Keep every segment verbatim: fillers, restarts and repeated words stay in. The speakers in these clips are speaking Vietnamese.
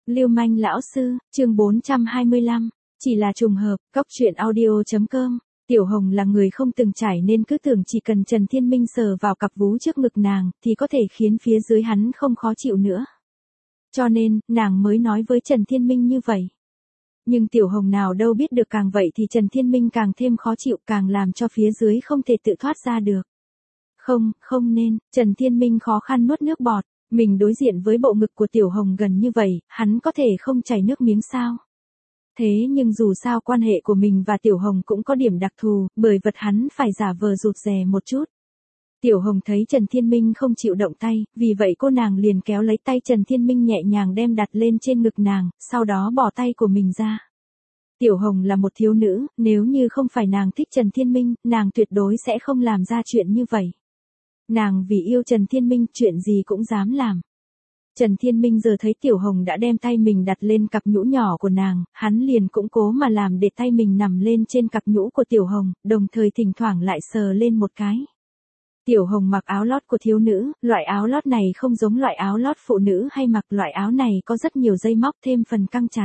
Lưu manh lão sư, chương bốn trăm hai mươi lăm, chỉ là trùng hợp, cóc truyện audio chấm com. Tiểu Hồng là người không từng trải nên cứ tưởng chỉ cần Trần Thiên Minh sờ vào cặp vú trước ngực nàng, thì có thể khiến phía dưới hắn không khó chịu nữa. Cho nên, nàng mới nói với Trần Thiên Minh như vậy. Nhưng Tiểu Hồng nào đâu biết được càng vậy thì Trần Thiên Minh càng thêm khó chịu, càng làm cho phía dưới không thể tự thoát ra được. Không, không nên, Trần Thiên Minh khó khăn nuốt nước bọt. Mình đối diện với bộ ngực của Tiểu Hồng gần như vậy, hắn có thể không chảy nước miếng sao? Thế nhưng dù sao quan hệ của mình và Tiểu Hồng cũng có điểm đặc thù, bởi vật hắn phải giả vờ rụt rè một chút. Tiểu Hồng thấy Trần Thiên Minh không chịu động tay, vì vậy cô nàng liền kéo lấy tay Trần Thiên Minh nhẹ nhàng đem đặt lên trên ngực nàng, sau đó bỏ tay của mình ra. Tiểu Hồng là một thiếu nữ, nếu như không phải nàng thích Trần Thiên Minh, nàng tuyệt đối sẽ không làm ra chuyện như vậy. Nàng vì yêu Trần Thiên Minh, chuyện gì cũng dám làm. Trần Thiên Minh giờ thấy Tiểu Hồng đã đem tay mình đặt lên cặp nhũ nhỏ của nàng, hắn liền cũng cố mà làm để tay mình nằm lên trên cặp nhũ của Tiểu Hồng, đồng thời thỉnh thoảng lại sờ lên một cái. Tiểu Hồng mặc áo lót của thiếu nữ, loại áo lót này không giống loại áo lót phụ nữ hay mặc, loại áo này có rất nhiều dây móc thêm phần căng chặt.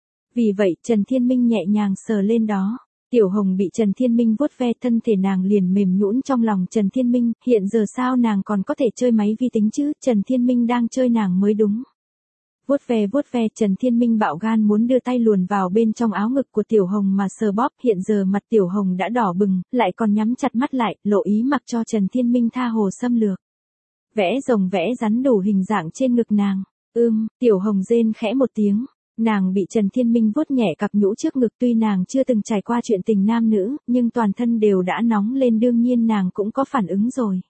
Vì vậy Trần Thiên Minh nhẹ nhàng sờ lên đó. Tiểu Hồng bị Trần Thiên Minh vuốt ve, thân thể nàng liền mềm nhũn trong lòng Trần Thiên Minh, hiện giờ sao nàng còn có thể chơi máy vi tính chứ, Trần Thiên Minh đang chơi nàng mới đúng. Vuốt ve vuốt ve, Trần Thiên Minh bạo gan muốn đưa tay luồn vào bên trong áo ngực của Tiểu Hồng mà sờ bóp, hiện giờ mặt Tiểu Hồng đã đỏ bừng, lại còn nhắm chặt mắt lại, lộ ý mặc cho Trần Thiên Minh tha hồ xâm lược. Vẽ rồng vẽ rắn đủ hình dạng trên ngực nàng, ưm, Tiểu Hồng rên khẽ một tiếng. Nàng bị Trần Thiên Minh vuốt nhẹ cặp nhũ trước ngực, tuy nàng chưa từng trải qua chuyện tình nam nữ, nhưng toàn thân đều đã nóng lên, đương nhiên nàng cũng có phản ứng rồi.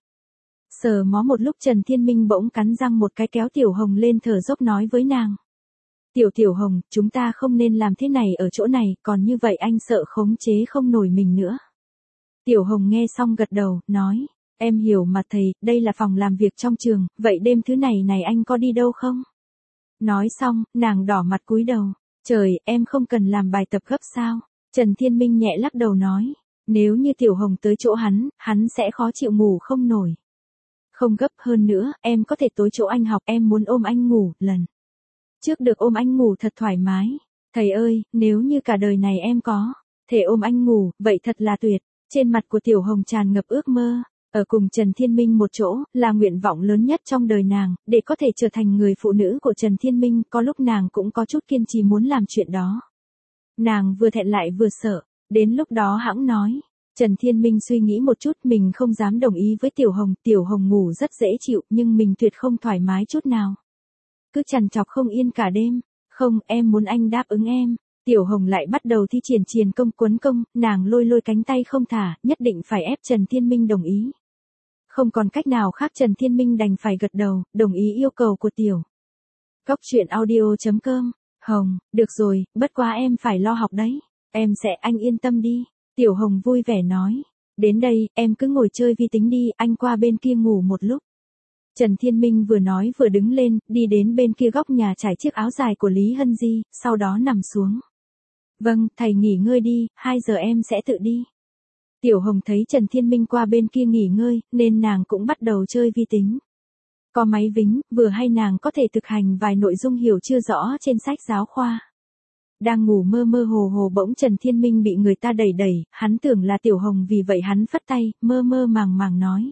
Sờ mó một lúc Trần Thiên Minh bỗng cắn răng một cái kéo Tiểu Hồng lên thở dốc nói với nàng. Tiểu Tiểu Hồng, chúng ta không nên làm thế này ở chỗ này, còn như vậy anh sợ khống chế không nổi mình nữa. Tiểu Hồng nghe xong gật đầu, nói, em hiểu mà thầy, đây là phòng làm việc trong trường, vậy đêm thứ này này anh có đi đâu không? Nói xong, nàng đỏ mặt cúi đầu. Trời, em không cần làm bài tập gấp sao? Trần Thiên Minh nhẹ lắc đầu nói. Nếu như Tiểu Hồng tới chỗ hắn, hắn sẽ khó chịu ngủ không nổi. Không gấp, hơn nữa, em có thể tối chỗ anh học, em muốn ôm anh ngủ, lần trước được ôm anh ngủ thật thoải mái. Thầy ơi, nếu như cả đời này em có thể ôm anh ngủ, vậy thật là tuyệt. Trên mặt của Tiểu Hồng tràn ngập ước mơ. Ở cùng Trần Thiên Minh một chỗ, là nguyện vọng lớn nhất trong đời nàng, để có thể trở thành người phụ nữ của Trần Thiên Minh, có lúc nàng cũng có chút kiên trì muốn làm chuyện đó. Nàng vừa thẹn lại vừa sợ, đến lúc đó hẵng nói. Trần Thiên Minh suy nghĩ một chút, mình không dám đồng ý với Tiểu Hồng, Tiểu Hồng ngủ rất dễ chịu, nhưng mình tuyệt không thoải mái chút nào. Cứ trằn trọc không yên cả đêm, không, em muốn anh đáp ứng em. Tiểu Hồng lại bắt đầu thi triển triền công quấn công, nàng lôi lôi cánh tay không thả, nhất định phải ép Trần Thiên Minh đồng ý. Không còn cách nào khác, Trần Thiên Minh đành phải gật đầu, đồng ý yêu cầu của Tiểu. Cóc truyện audio chấm com. Hồng, được rồi, bất quá em phải lo học đấy. Em sẽ, anh yên tâm đi. Tiểu Hồng vui vẻ nói. Đến đây, em cứ ngồi chơi vi tính đi, anh qua bên kia ngủ một lúc. Trần Thiên Minh vừa nói vừa đứng lên, đi đến bên kia góc nhà trải chiếc áo dài của Lý Hân Di, sau đó nằm xuống. Vâng, thầy nghỉ ngơi đi, hai giờ em sẽ tự đi. Tiểu Hồng thấy Trần Thiên Minh qua bên kia nghỉ ngơi, nên nàng cũng bắt đầu chơi vi tính. Có máy vính, vừa hay nàng có thể thực hành vài nội dung hiểu chưa rõ trên sách giáo khoa. Đang ngủ mơ mơ hồ hồ bỗng Trần Thiên Minh bị người ta đẩy đẩy, hắn tưởng là Tiểu Hồng, vì vậy hắn phất tay, mơ mơ màng màng nói.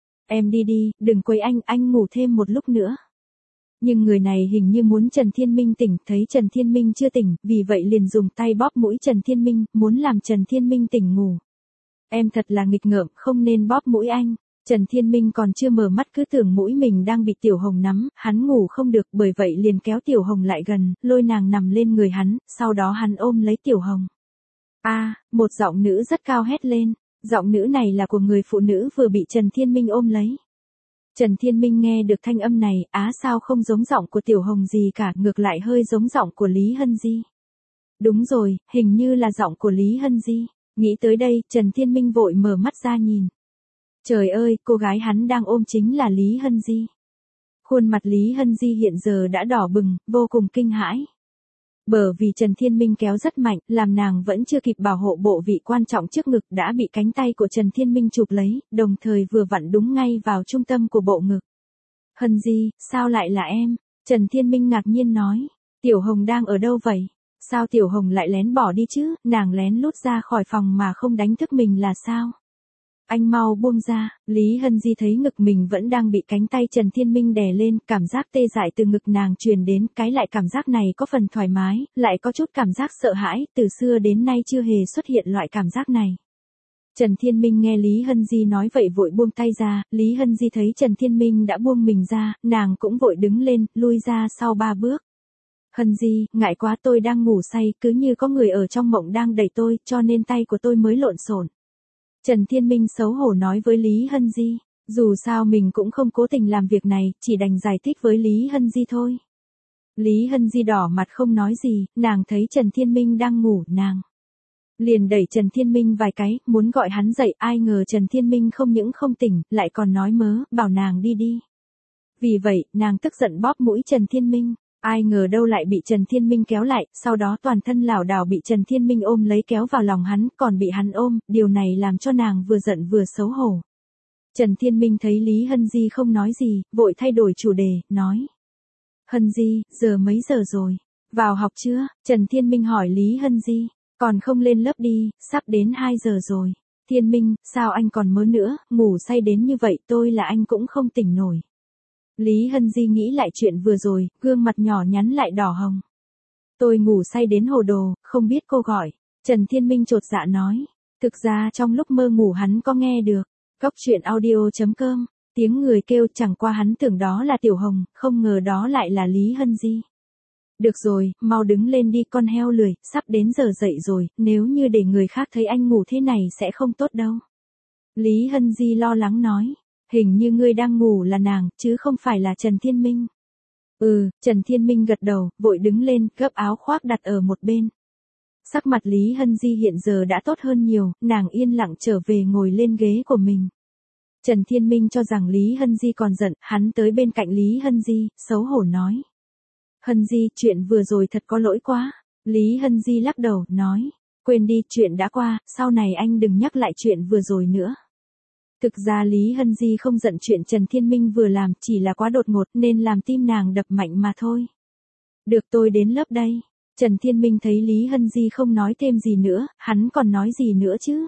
Em đi đi, đừng quấy anh, anh ngủ thêm một lúc nữa. Nhưng người này hình như muốn Trần Thiên Minh tỉnh, thấy Trần Thiên Minh chưa tỉnh, vì vậy liền dùng tay bóp mũi Trần Thiên Minh, muốn làm Trần Thiên Minh tỉnh ngủ. Em thật là nghịch ngợm, không nên bóp mũi anh. Trần Thiên Minh còn chưa mở mắt cứ tưởng mũi mình đang bị Tiểu Hồng nắm, hắn ngủ không được, bởi vậy liền kéo Tiểu Hồng lại gần, lôi nàng nằm lên người hắn, sau đó hắn ôm lấy Tiểu Hồng. A, à, một giọng nữ rất cao hét lên, giọng nữ này là của người phụ nữ vừa bị Trần Thiên Minh ôm lấy. Trần Thiên Minh nghe được thanh âm này, á sao không giống giọng của Tiểu Hồng gì cả, ngược lại hơi giống giọng của Lý Hân Di. Đúng rồi, hình như là giọng của Lý Hân Di. Nghĩ tới đây, Trần Thiên Minh vội mở mắt ra nhìn. Trời ơi, cô gái hắn đang ôm chính là Lý Hân Di. Khuôn mặt Lý Hân Di hiện giờ đã đỏ bừng, vô cùng kinh hãi. Bởi vì Trần Thiên Minh kéo rất mạnh, làm nàng vẫn chưa kịp bảo hộ bộ vị quan trọng trước ngực đã bị cánh tay của Trần Thiên Minh chụp lấy, đồng thời vừa vặn đúng ngay vào trung tâm của bộ ngực. Hân Di, sao lại là em? Trần Thiên Minh ngạc nhiên nói. Tiểu Hồng đang ở đâu vậy? Sao Tiểu Hồng lại lén bỏ đi chứ, nàng lén lút ra khỏi phòng mà không đánh thức mình là sao? Anh mau buông ra, Lý Hân Di thấy ngực mình vẫn đang bị cánh tay Trần Thiên Minh đè lên, cảm giác tê dại từ ngực nàng truyền đến, cái lại cảm giác này có phần thoải mái, lại có chút cảm giác sợ hãi, từ xưa đến nay chưa hề xuất hiện loại cảm giác này. Trần Thiên Minh nghe Lý Hân Di nói vậy vội buông tay ra, Lý Hân Di thấy Trần Thiên Minh đã buông mình ra, nàng cũng vội đứng lên, lui ra sau ba bước. Hân Di, ngại quá tôi đang ngủ say, cứ như có người ở trong mộng đang đẩy tôi, cho nên tay của tôi mới lộn xộn. Trần Thiên Minh xấu hổ nói với Lý Hân Di, dù sao mình cũng không cố tình làm việc này, chỉ đành giải thích với Lý Hân Di thôi. Lý Hân Di đỏ mặt không nói gì, nàng thấy Trần Thiên Minh đang ngủ, nàng liền đẩy Trần Thiên Minh vài cái, muốn gọi hắn dậy, ai ngờ Trần Thiên Minh không những không tỉnh, lại còn nói mớ, bảo nàng đi đi. Vì vậy, nàng tức giận bóp mũi Trần Thiên Minh. Ai ngờ đâu lại bị Trần Thiên Minh kéo lại, sau đó toàn thân lảo đảo bị Trần Thiên Minh ôm lấy kéo vào lòng hắn, còn bị hắn ôm, điều này làm cho nàng vừa giận vừa xấu hổ. Trần Thiên Minh thấy Lý Hân Di không nói gì, vội thay đổi chủ đề, nói. Hân Di, giờ mấy giờ rồi? Vào học chưa? Trần Thiên Minh hỏi Lý Hân Di, còn không lên lớp đi, sắp đến hai giờ rồi. Thiên Minh, sao anh còn mơ nữa, ngủ say đến như vậy tôi là anh cũng không tỉnh nổi. Lý Hân Di nghĩ lại chuyện vừa rồi, gương mặt nhỏ nhắn lại đỏ hồng. Tôi ngủ say đến hồ đồ, không biết cô gọi. Trần Thiên Minh chột dạ nói. Thực ra trong lúc mơ ngủ hắn có nghe được. Góc truyện audio chấm com. Tiếng người kêu chẳng qua hắn tưởng đó là Tiểu Hồng, không ngờ đó lại là Lý Hân Di. Được rồi, mau đứng lên đi con heo lười, sắp đến giờ dậy rồi, nếu như để người khác thấy anh ngủ thế này sẽ không tốt đâu. Lý Hân Di lo lắng nói. Hình như ngươi đang ngủ là nàng, chứ không phải là Trần Thiên Minh. Ừ, Trần Thiên Minh gật đầu, vội đứng lên, gấp áo khoác đặt ở một bên. Sắc mặt Lý Hân Di hiện giờ đã tốt hơn nhiều, nàng yên lặng trở về ngồi lên ghế của mình. Trần Thiên Minh cho rằng Lý Hân Di còn giận, hắn tới bên cạnh Lý Hân Di, xấu hổ nói. Hân Di, chuyện vừa rồi thật có lỗi quá. Lý Hân Di lắc đầu, nói. Quên đi, chuyện đã qua, sau này anh đừng nhắc lại chuyện vừa rồi nữa. Thực ra Lý Hân Di không giận chuyện Trần Thiên Minh vừa làm, chỉ là quá đột ngột nên làm tim nàng đập mạnh mà thôi. Được, tôi đến lớp đây. Trần Thiên Minh thấy Lý Hân Di không nói thêm gì nữa, hắn còn nói gì nữa chứ?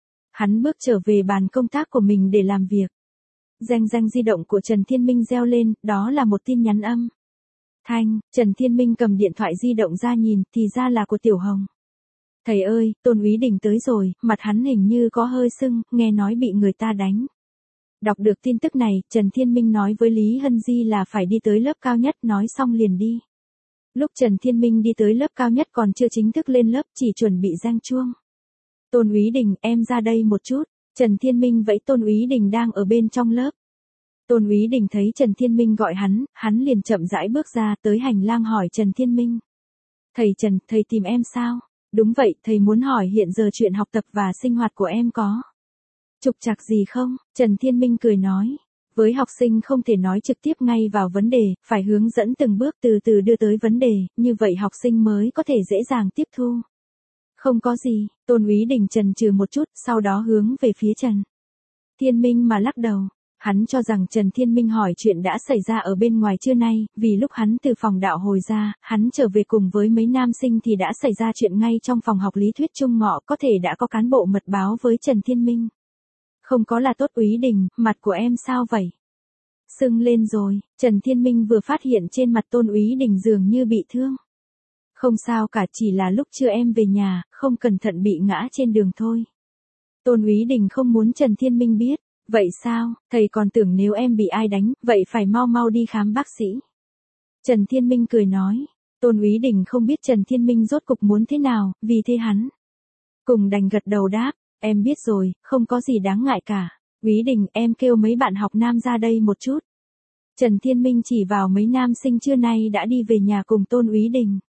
Hắn bước trở về bàn công tác của mình để làm việc. Reng reng di động của Trần Thiên Minh reo lên, đó là một tin nhắn âm. Thanh, Trần Thiên Minh cầm điện thoại di động ra nhìn, thì ra là của Tiểu Hồng. Thầy ơi, Tôn Úy Đình tới rồi, mặt hắn hình như có hơi sưng, nghe nói bị người ta đánh. Đọc được tin tức này, Trần Thiên Minh nói với Lý Hân Di là phải đi tới lớp cao nhất, nói xong liền đi. Lúc Trần Thiên Minh đi tới lớp cao nhất còn chưa chính thức lên lớp, chỉ chuẩn bị rang chuông. Tôn Úy Đình, em ra đây một chút. Trần Thiên Minh vẫy Tôn Úy Đình đang ở bên trong lớp. Tôn Úy Đình thấy Trần Thiên Minh gọi hắn, hắn liền chậm rãi bước ra tới hành lang hỏi Trần Thiên Minh. Thầy Trần, thầy tìm em sao? Đúng vậy, thầy muốn hỏi hiện giờ chuyện học tập và sinh hoạt của em có trục trặc gì không? Trần Thiên Minh cười nói. Với học sinh không thể nói trực tiếp ngay vào vấn đề, phải hướng dẫn từng bước từ từ đưa tới vấn đề, như vậy học sinh mới có thể dễ dàng tiếp thu. Không có gì, Tôn Úy Đình chần chừ một chút, sau đó hướng về phía Trần Thiên Minh mà lắc đầu. Hắn cho rằng Trần Thiên Minh hỏi chuyện đã xảy ra ở bên ngoài trưa nay, vì lúc hắn từ phòng đạo hồi ra, hắn trở về cùng với mấy nam sinh thì đã xảy ra chuyện ngay trong phòng học lý thuyết Trung Ngọ, có thể đã có cán bộ mật báo với Trần Thiên Minh. Không có là tốt. Úy Đình, mặt của em sao vậy? Sưng lên rồi, Trần Thiên Minh vừa phát hiện trên mặt Tôn Úy Đình dường như bị thương. Không sao cả, chỉ là lúc trưa em về nhà, không cẩn thận bị ngã trên đường thôi. Tôn Úy Đình không muốn Trần Thiên Minh biết. Vậy sao, thầy còn tưởng nếu em bị ai đánh, vậy phải mau mau đi khám bác sĩ. Trần Thiên Minh cười nói. Tôn Úy Đình không biết Trần Thiên Minh rốt cục muốn thế nào, vì thế hắn cùng đành gật đầu đáp, em biết rồi, không có gì đáng ngại cả. Úy Đình, em kêu mấy bạn học nam ra đây một chút. Trần Thiên Minh chỉ vào mấy nam sinh trưa nay đã đi về nhà cùng Tôn Úy Đình.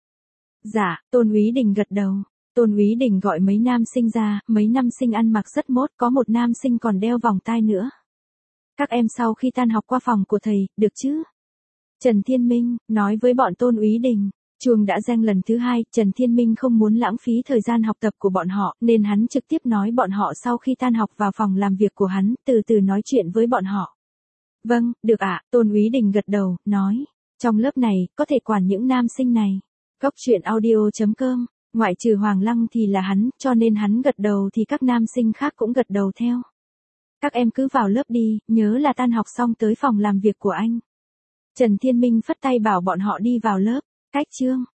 Dạ, Tôn Úy Đình gật đầu. Tôn Úy Đình gọi mấy nam sinh ra, mấy nam sinh ăn mặc rất mốt, có một nam sinh còn đeo vòng tai nữa. Các em sau khi tan học qua phòng của thầy, được chứ? Trần Thiên Minh nói với bọn Tôn Úy Đình. Chuông đã reng lần thứ hai, Trần Thiên Minh không muốn lãng phí thời gian học tập của bọn họ, nên hắn trực tiếp nói bọn họ sau khi tan học vào phòng làm việc của hắn, từ từ nói chuyện với bọn họ. Vâng, được ạ, Tôn Úy Đình gật đầu, nói. Trong lớp này, có thể quản những nam sinh này. Cốc truyện audio chấm com, ngoại trừ Hoàng Lăng thì là hắn, cho nên hắn gật đầu thì các nam sinh khác cũng gật đầu theo. Các em cứ vào lớp đi, nhớ là tan học xong tới phòng làm việc của anh. Trần Thiên Minh phất tay bảo bọn họ đi vào lớp. Cách chương